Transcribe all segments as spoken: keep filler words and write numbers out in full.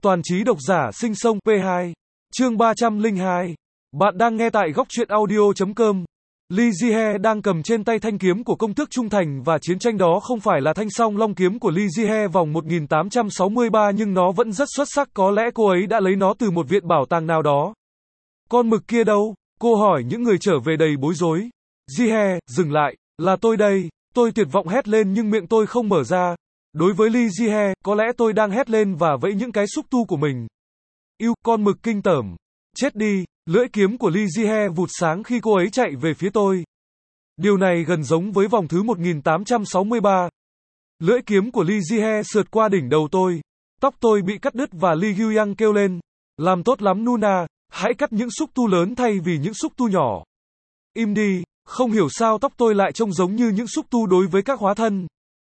Toàn trí độc giả sinh sông pê hai. Chương ba trăm lẻ hai. Bạn đang nghe tại góc truyện audio chấm com. Lee Ji-hae đang cầm trên tay thanh kiếm của công tước trung thành và chiến tranh đó không phải là thanh song long kiếm của Lee Ji-hae vòng một nghìn tám trăm sáu mươi ba nhưng nó vẫn rất xuất sắc, có lẽ cô ấy đã lấy nó từ một viện bảo tàng nào đó. Con mực kia đâu? Cô hỏi những người trở về đầy bối rối. Ji-hae, dừng lại, là tôi đây. Tôi tuyệt vọng hét lên nhưng miệng tôi không mở ra. Đối với Lee Ji-hae, có lẽ tôi đang hét lên và vẫy những cái xúc tu của mình. Yêu, con mực kinh tởm. Chết đi, lưỡi kiếm của Lee Ji-hae vụt sáng khi cô ấy chạy về phía tôi. Điều này gần giống với vòng thứ một nghìn tám trăm sáu mươi ba. Lưỡi kiếm của Lee Ji-hae sượt qua đỉnh đầu tôi. Tóc tôi bị cắt đứt và Lee Gyu-yang kêu lên. Làm tốt lắm Nuna, hãy cắt những xúc tu lớn thay vì những xúc tu nhỏ. Im đi, không hiểu sao tóc tôi lại trông giống như những xúc tu đối với các hóa thân.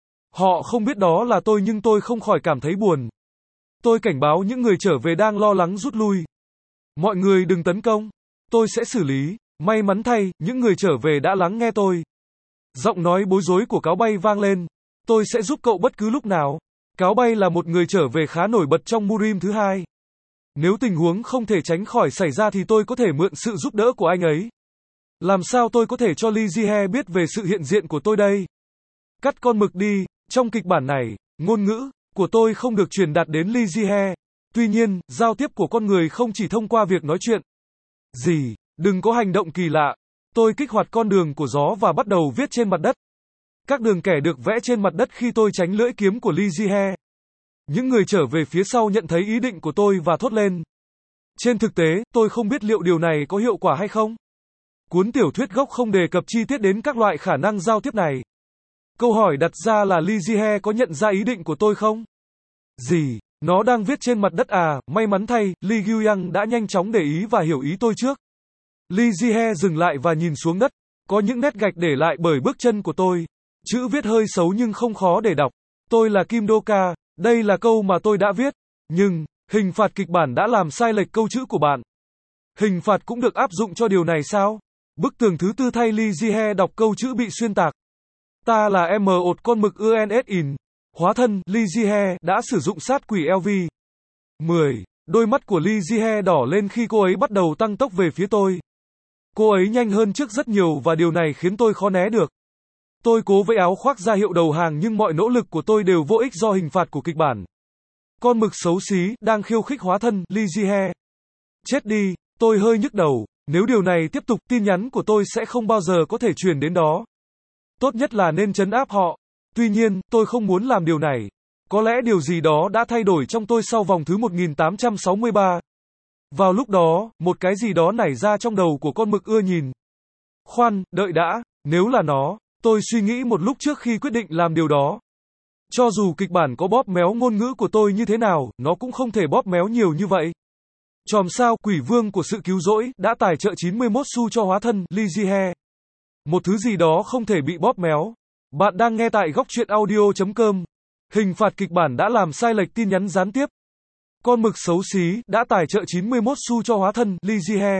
Họ không biết đó là tôi nhưng tôi không khỏi cảm thấy buồn. Tôi cảnh báo những người trở về đang lo lắng rút lui. Mọi người đừng tấn công. Tôi sẽ xử lý. May mắn thay, những người trở về đã lắng nghe tôi. Giọng nói bối rối của Cáo Bay vang lên. Tôi sẽ giúp cậu bất cứ lúc nào. Cáo Bay là một người trở về khá nổi bật trong Murim thứ hai. Nếu tình huống không thể tránh khỏi xảy ra thì tôi có thể mượn sự giúp đỡ của anh ấy. Làm sao tôi có thể cho Lee Ji-hae biết về sự hiện diện của tôi đây? Cắt con mực đi. Trong kịch bản này, ngôn ngữ của tôi không được truyền đạt đến Lee Ji-hae. Tuy nhiên, giao tiếp của con người không chỉ thông qua việc nói chuyện. Gì? Đừng có hành động kỳ lạ. Tôi kích hoạt con đường của gió và bắt đầu viết trên mặt đất. Các đường kẻ được vẽ trên mặt đất khi tôi tránh lưỡi kiếm của Lee Ji-hae. Những người trở về phía sau nhận thấy ý định của tôi và thốt lên. Trên thực tế, tôi không biết liệu điều này có hiệu quả hay không. Cuốn tiểu thuyết gốc không đề cập chi tiết đến các loại khả năng giao tiếp này. Câu hỏi đặt ra là Lee Ji-hae có nhận ra ý định của tôi không? Gì? Nó đang viết trên mặt đất à? May mắn thay, Lee Gyu-yang đã nhanh chóng để ý và hiểu ý tôi trước. Lee Ji-hae dừng lại và nhìn xuống đất. Có những nét gạch để lại bởi bước chân của tôi. Chữ viết hơi xấu nhưng không khó để đọc. Tôi là Kim Do-ka. Đây là câu mà tôi đã viết. Nhưng, hình phạt kịch bản đã làm sai lệch câu chữ của bạn. Hình phạt cũng được áp dụng cho điều này sao? Bức tường thứ tư thay Lee Ji-hae đọc câu chữ bị xuyên tạc. Ta là em một con mực u en ét in. Hóa thân, Lee Ji-hae, đã sử dụng sát quỷ lv mười. Đôi mắt của Lee Ji-hae đỏ lên khi cô ấy bắt đầu tăng tốc về phía tôi. Cô ấy nhanh hơn trước rất nhiều và điều này khiến tôi khó né được. Tôi cố vẫy áo khoác ra hiệu đầu hàng nhưng mọi nỗ lực của tôi đều vô ích do hình phạt của kịch bản. Con mực xấu xí, đang khiêu khích hóa thân, Lee Ji-hae. Chết đi, tôi hơi nhức đầu. Nếu điều này tiếp tục, tin nhắn của tôi sẽ không bao giờ có thể truyền đến đó. Tốt nhất là nên trấn áp họ. Tuy nhiên, tôi không muốn làm điều này. Có lẽ điều gì đó đã thay đổi trong tôi sau vòng thứ một nghìn tám trăm sáu mươi ba. Vào lúc đó, một cái gì đó nảy ra trong đầu của con mực ưa nhìn. Khoan, đợi đã, nếu là nó, tôi suy nghĩ một lúc trước khi quyết định làm điều đó. Cho dù kịch bản có bóp méo ngôn ngữ của tôi như thế nào, nó cũng không thể bóp méo nhiều như vậy. Chòm sao, quỷ vương của sự cứu rỗi, đã tài trợ chín mươi mốt xu cho hóa thân, Lee Ji-hae. Một thứ gì đó không thể bị bóp méo. Bạn đang nghe tại góc truyện audio chấm com. Hình phạt kịch bản đã làm sai lệch tin nhắn gián tiếp. Con mực xấu xí, đã tài trợ chín mươi mốt xu cho hóa thân, Lee Ji-hae.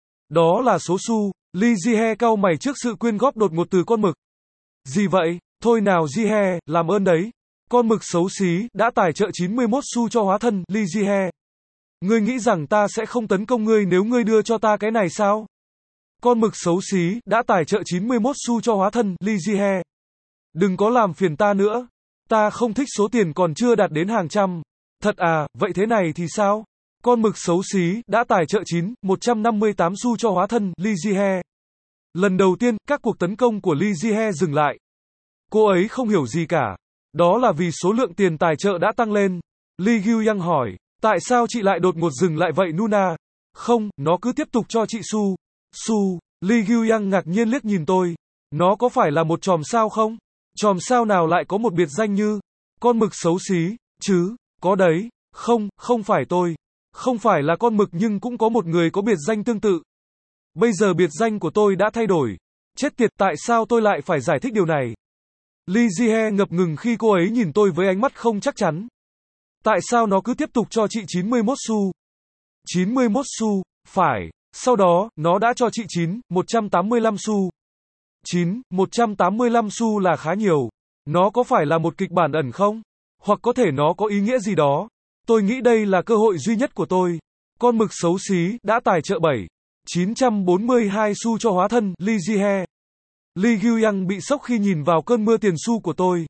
Đó là số xu. Lee Ji-hae cau mày trước sự quyên góp đột ngột từ con mực. Gì vậy? Thôi nào Ji-hae, làm ơn đấy. Con mực xấu xí, đã tài trợ chín mươi mốt xu cho hóa thân, Lee Ji-hae. Ngươi nghĩ rằng ta sẽ không tấn công ngươi nếu ngươi đưa cho ta cái này sao? Con mực xấu xí, đã tài trợ chín mươi mốt xu cho hóa thân, Lee Ji-hae. Đừng có làm phiền ta nữa. Ta không thích số tiền còn chưa đạt đến hàng trăm. Thật à, vậy thế này thì sao? Con mực xấu xí, đã tài trợ chín, một trăm năm mươi tám xu cho hóa thân, Lee Ji-hae. Lần đầu tiên, các cuộc tấn công của Lee Ji-hae dừng lại. Cô ấy không hiểu gì cả. Đó là vì số lượng tiền tài trợ đã tăng lên. Lee Gyu-yang hỏi, tại sao chị lại đột ngột dừng lại vậy Nuna? Không, nó cứ tiếp tục cho chị xu. Xu, Lee Gyu-yang ngạc nhiên liếc nhìn tôi. Nó có phải là một chòm sao không? Chòm sao nào lại có một biệt danh như con mực xấu xí, chứ? Có đấy. Không, không phải tôi. Không phải là con mực nhưng cũng có một người có biệt danh tương tự. Bây giờ biệt danh của tôi đã thay đổi. Chết tiệt, tại sao tôi lại phải giải thích điều này? Lee Ji-hae ngập ngừng khi cô ấy nhìn tôi với ánh mắt không chắc chắn. Tại sao nó cứ tiếp tục cho chị chín mươi mốt xu? chín mươi mốt xu, phải. Sau đó, nó đã cho chị chín, một trăm tám mươi lăm xu. chín, một trăm tám mươi lăm xu là khá nhiều. Nó có phải là một kịch bản ẩn không? Hoặc có thể nó có ý nghĩa gì đó? Tôi nghĩ đây là cơ hội duy nhất của tôi. Con mực xấu xí, đã tài trợ bảy chín trăm bốn mươi hai xu cho hóa thân, Lee Ji-hye. Lee Gyu-young bị sốc khi nhìn vào cơn mưa tiền xu của tôi.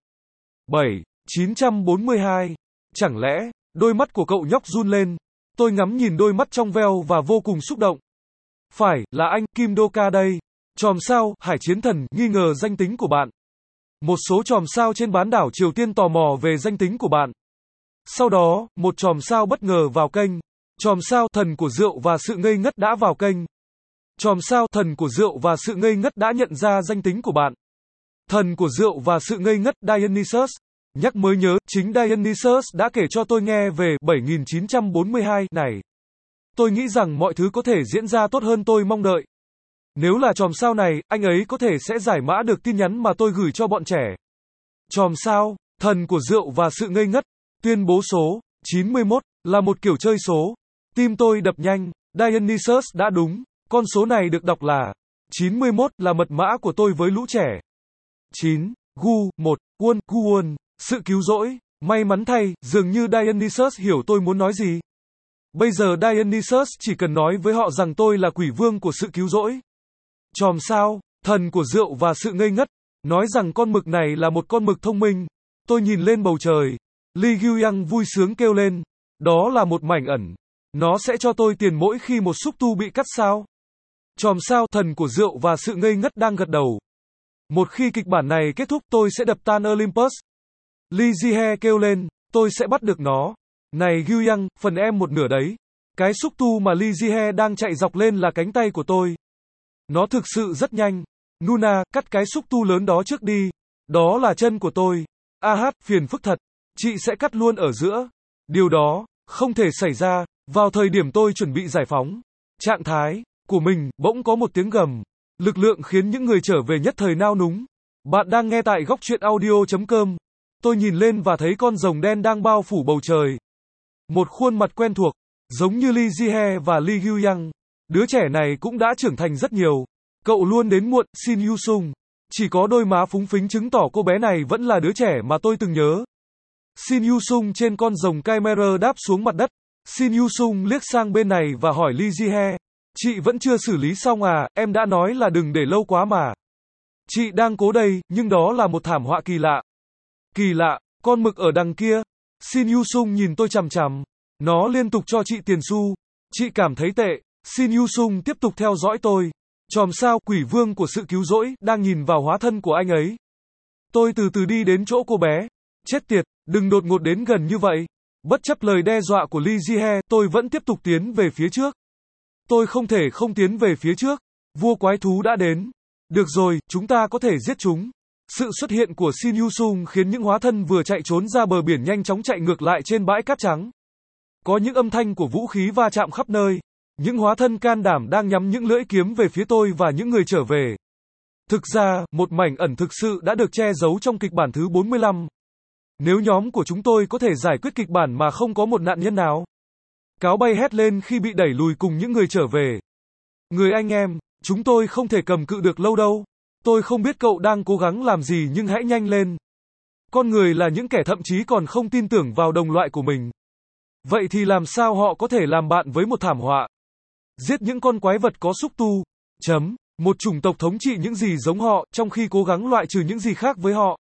bảy chín trăm bốn mươi hai. Chẳng lẽ, đôi mắt của cậu nhóc run lên. Tôi ngắm nhìn đôi mắt trong veo và vô cùng xúc động. Phải, là anh, Kim Do-ka đây. Chòm sao, Hải Chiến Thần, nghi ngờ danh tính của bạn. Một số chòm sao trên bán đảo Triều Tiên tò mò về danh tính của bạn. Sau đó, một chòm sao bất ngờ vào kênh. Chòm sao, Thần của Rượu và Sự Ngây Ngất đã vào kênh. Chòm sao, Thần của Rượu và Sự Ngây Ngất đã nhận ra danh tính của bạn. Thần của Rượu và Sự Ngây Ngất, Dionysus. Nhắc mới nhớ, chính Dionysus đã kể cho tôi nghe về bảy nghìn chín trăm bốn mươi hai này. Tôi nghĩ rằng mọi thứ có thể diễn ra tốt hơn tôi mong đợi. Nếu là chòm sao này, anh ấy có thể sẽ giải mã được tin nhắn mà tôi gửi cho bọn trẻ. Chòm sao, Thần của Rượu và Sự Ngây Ngất. Tuyên bố số chín mươi mốt là một kiểu chơi số. Tim tôi đập nhanh. Dionysus đã đúng. Con số này được đọc là chín mươi mốt là mật mã của tôi với lũ trẻ. chín. Gu, một. Won, Guwon. Sự cứu rỗi. May mắn thay, dường như Dionysus hiểu tôi muốn nói gì. Bây giờ Dionysus chỉ cần nói với họ rằng tôi là quỷ vương của sự cứu rỗi. Chòm sao, Thần của Rượu và Sự Ngây Ngất. Nói rằng con mực này là một con mực thông minh. Tôi nhìn lên bầu trời. Lee Gyu-young vui sướng kêu lên. Đó là một mảnh ẩn. Nó sẽ cho tôi tiền mỗi khi một xúc tu bị cắt sao. Chòm sao, Thần của Rượu và Sự Ngây Ngất đang gật đầu. Một khi kịch bản này kết thúc tôi sẽ đập tan Olympus. Lee Ji-hye kêu lên. Tôi sẽ bắt được nó. Này Gyu-young, phần em một nửa đấy. Cái xúc tu mà Lee Ji-hye đang chạy dọc lên là cánh tay của tôi. Nó thực sự rất nhanh. Nuna, cắt cái xúc tu lớn đó trước đi. Đó là chân của tôi. A hát, phiền phức thật. Chị sẽ cắt luôn ở giữa. Điều đó không thể xảy ra. Vào thời điểm tôi chuẩn bị giải phóng trạng thái của mình, bỗng có một tiếng gầm. Lực lượng khiến những người trở về nhất thời nao núng. Bạn đang nghe tại góc truyện audio chấm com. Tôi nhìn lên và thấy con rồng đen đang bao phủ bầu trời. Một khuôn mặt quen thuộc, giống như Lee Ji-hye và Lee Gyu-young. Đứa trẻ này cũng đã trưởng thành rất nhiều. Cậu luôn đến muộn, Shin Yu-sung. Chỉ có đôi má phúng phính chứng tỏ cô bé này vẫn là đứa trẻ mà tôi từng nhớ. Shin Yu-sung trên con rồng Chimera đáp xuống mặt đất. Shin Yu-sung liếc sang bên này và hỏi Lee Ji-hye. Chị vẫn chưa xử lý xong à, em đã nói là đừng để lâu quá mà. Chị đang cố đây, nhưng đó là một thảm họa kỳ lạ. Kỳ lạ, con mực ở đằng kia. Shin Yu-sung nhìn tôi chằm chằm. Nó liên tục cho chị tiền xu. Chị cảm thấy tệ. Shin Yu-sung tiếp tục theo dõi tôi. Chòm sao, quỷ vương của sự cứu rỗi, đang nhìn vào hóa thân của anh ấy. Tôi từ từ đi đến chỗ cô bé. Chết tiệt, đừng đột ngột đến gần như vậy. Bất chấp lời đe dọa của Lee Ji-hye, tôi vẫn tiếp tục tiến về phía trước. Tôi không thể không tiến về phía trước. Vua quái thú đã đến. Được rồi, chúng ta có thể giết chúng. Sự xuất hiện của Shin Yu-sung khiến những hóa thân vừa chạy trốn ra bờ biển nhanh chóng chạy ngược lại trên bãi cát trắng. Có những âm thanh của vũ khí va chạm khắp nơi. Những hóa thân can đảm đang nhắm những lưỡi kiếm về phía tôi và những người trở về. Thực ra, một mảnh ẩn thực sự đã được che giấu trong kịch bản thứ bốn mươi lăm. Nếu nhóm của chúng tôi có thể giải quyết kịch bản mà không có một nạn nhân nào. Cáo bay hét lên khi bị đẩy lùi cùng những người trở về. Người anh em, chúng tôi không thể cầm cự được lâu đâu. Tôi không biết cậu đang cố gắng làm gì nhưng hãy nhanh lên. Con người là những kẻ thậm chí còn không tin tưởng vào đồng loại của mình. Vậy thì làm sao họ có thể làm bạn với một thảm họa? Giết những con quái vật có xúc tu. Chấm. Một chủng tộc thống trị những gì giống họ, trong khi cố gắng loại trừ những gì khác với họ.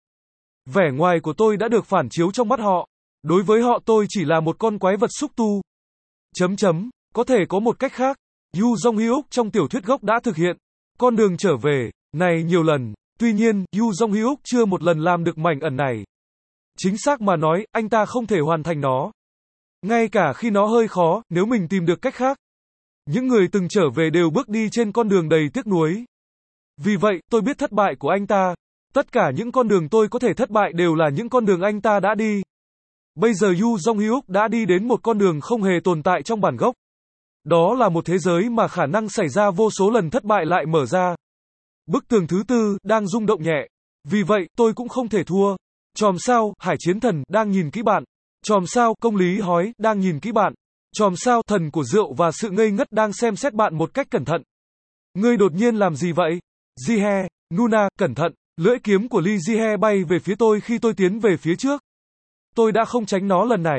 Vẻ ngoài của tôi đã được phản chiếu trong mắt họ. Đối với họ tôi chỉ là một con quái vật xúc tu. Chấm chấm. Có thể có một cách khác. Yu Jong-hyuk trong tiểu thuyết gốc đã thực hiện con đường trở về này nhiều lần. Tuy nhiên, Yu Jong-hyuk chưa một lần làm được mảnh ẩn này. Chính xác mà nói, anh ta không thể hoàn thành nó. Ngay cả khi nó hơi khó, nếu mình tìm được cách khác. Những người từng trở về đều bước đi trên con đường đầy tiếc nuối. Vì vậy, tôi biết thất bại của anh ta. Tất cả những con đường tôi có thể thất bại đều là những con đường anh ta đã đi. Bây giờ Yu Jong-hyuk đã đi đến một con đường không hề tồn tại trong bản gốc. Đó là một thế giới mà khả năng xảy ra vô số lần thất bại lại mở ra. Bức tường thứ tư đang rung động nhẹ. Vì vậy, tôi cũng không thể thua. Chòm sao, Hải Chiến Thần đang nhìn kỹ bạn. Chòm sao, Công Lý Hói đang nhìn kỹ bạn. Chòm sao, Thần của Rượu và Sự Ngây Ngất đang xem xét bạn một cách cẩn thận. Ngươi đột nhiên làm gì vậy? Ji-hye, Nuna, cẩn thận. Lưỡi kiếm của Lee Ji-hye bay về phía tôi khi tôi tiến về phía trước. Tôi đã không tránh nó lần này.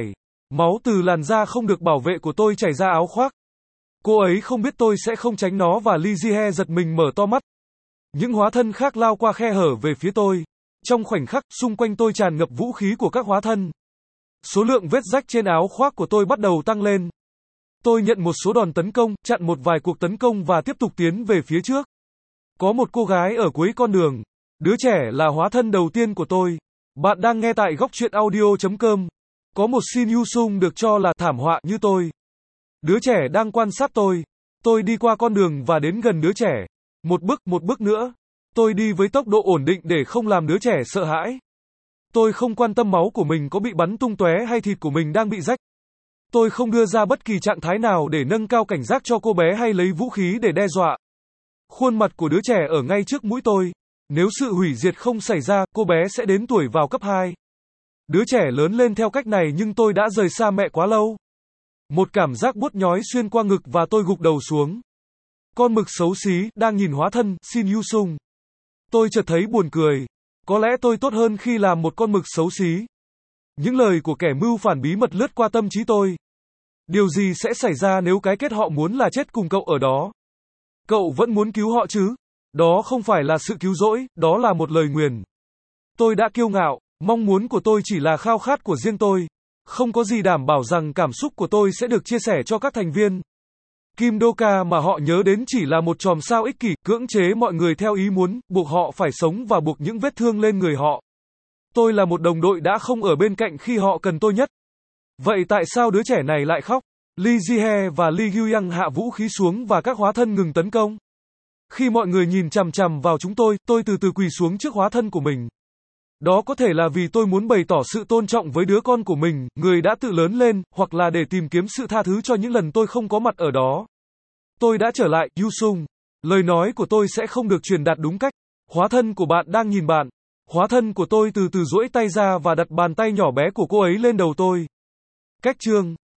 Máu từ làn da không được bảo vệ của tôi chảy ra áo khoác. Cô ấy không biết tôi sẽ không tránh nó và Lee Ji-hye giật mình mở to mắt. Những hóa thân khác lao qua khe hở về phía tôi. Trong khoảnh khắc, xung quanh tôi tràn ngập vũ khí của các hóa thân. Số lượng vết rách trên áo khoác của tôi bắt đầu tăng lên. Tôi nhận một số đòn tấn công, chặn một vài cuộc tấn công và tiếp tục tiến về phía trước. Có một cô gái ở cuối con đường. Đứa trẻ là hóa thân đầu tiên của tôi. Bạn đang nghe tại góc truyện audio chấm com. Có một Shin Yu Sung được cho là thảm họa như tôi. Đứa trẻ đang quan sát tôi. Tôi đi qua con đường và đến gần đứa trẻ. Một bước, một bước nữa. Tôi đi với tốc độ ổn định để không làm đứa trẻ sợ hãi. Tôi không quan tâm máu của mình có bị bắn tung tóe hay thịt của mình đang bị rách. Tôi không đưa ra bất kỳ trạng thái nào để nâng cao cảnh giác cho cô bé hay lấy vũ khí để đe dọa. Khuôn mặt của đứa trẻ ở ngay trước mũi tôi. Nếu sự hủy diệt không xảy ra, cô bé sẽ đến tuổi vào cấp hai. Đứa trẻ lớn lên theo cách này nhưng tôi đã rời xa mẹ quá lâu. Một cảm giác buốt nhói xuyên qua ngực và tôi gục đầu xuống. Con mực xấu xí, đang nhìn hóa thân, Shin Yu Sung. Tôi chợt thấy buồn cười. Có lẽ tôi tốt hơn khi làm một con mực xấu xí. Những lời của kẻ mưu phản bí mật lướt qua tâm trí tôi. Điều gì sẽ xảy ra nếu cái kết họ muốn là chết cùng cậu ở đó? Cậu vẫn muốn cứu họ chứ? Đó không phải là sự cứu rỗi, đó là một lời nguyền. Tôi đã kiêu ngạo, mong muốn của tôi chỉ là khao khát của riêng tôi. Không có gì đảm bảo rằng cảm xúc của tôi sẽ được chia sẻ cho các thành viên. Kim Do-ka mà họ nhớ đến chỉ là một chòm sao ích kỷ, cưỡng chế mọi người theo ý muốn, buộc họ phải sống và buộc những vết thương lên người họ. Tôi là một đồng đội đã không ở bên cạnh khi họ cần tôi nhất. Vậy tại sao đứa trẻ này lại khóc? Lee Ji-hye và Lee Gyu-yang hạ vũ khí xuống và các hóa thân ngừng tấn công. Khi mọi người nhìn chằm chằm vào chúng tôi, tôi từ từ quỳ xuống trước hóa thân của mình. Đó có thể là vì tôi muốn bày tỏ sự tôn trọng với đứa con của mình, người đã tự lớn lên, hoặc là để tìm kiếm sự tha thứ cho những lần tôi không có mặt ở đó. Tôi đã trở lại, Yu Sung. Lời nói của tôi sẽ không được truyền đạt đúng cách. Hóa thân của bạn đang nhìn bạn. Hóa thân của tôi từ từ duỗi tay ra và đặt bàn tay nhỏ bé của cô ấy lên đầu tôi. Cách chương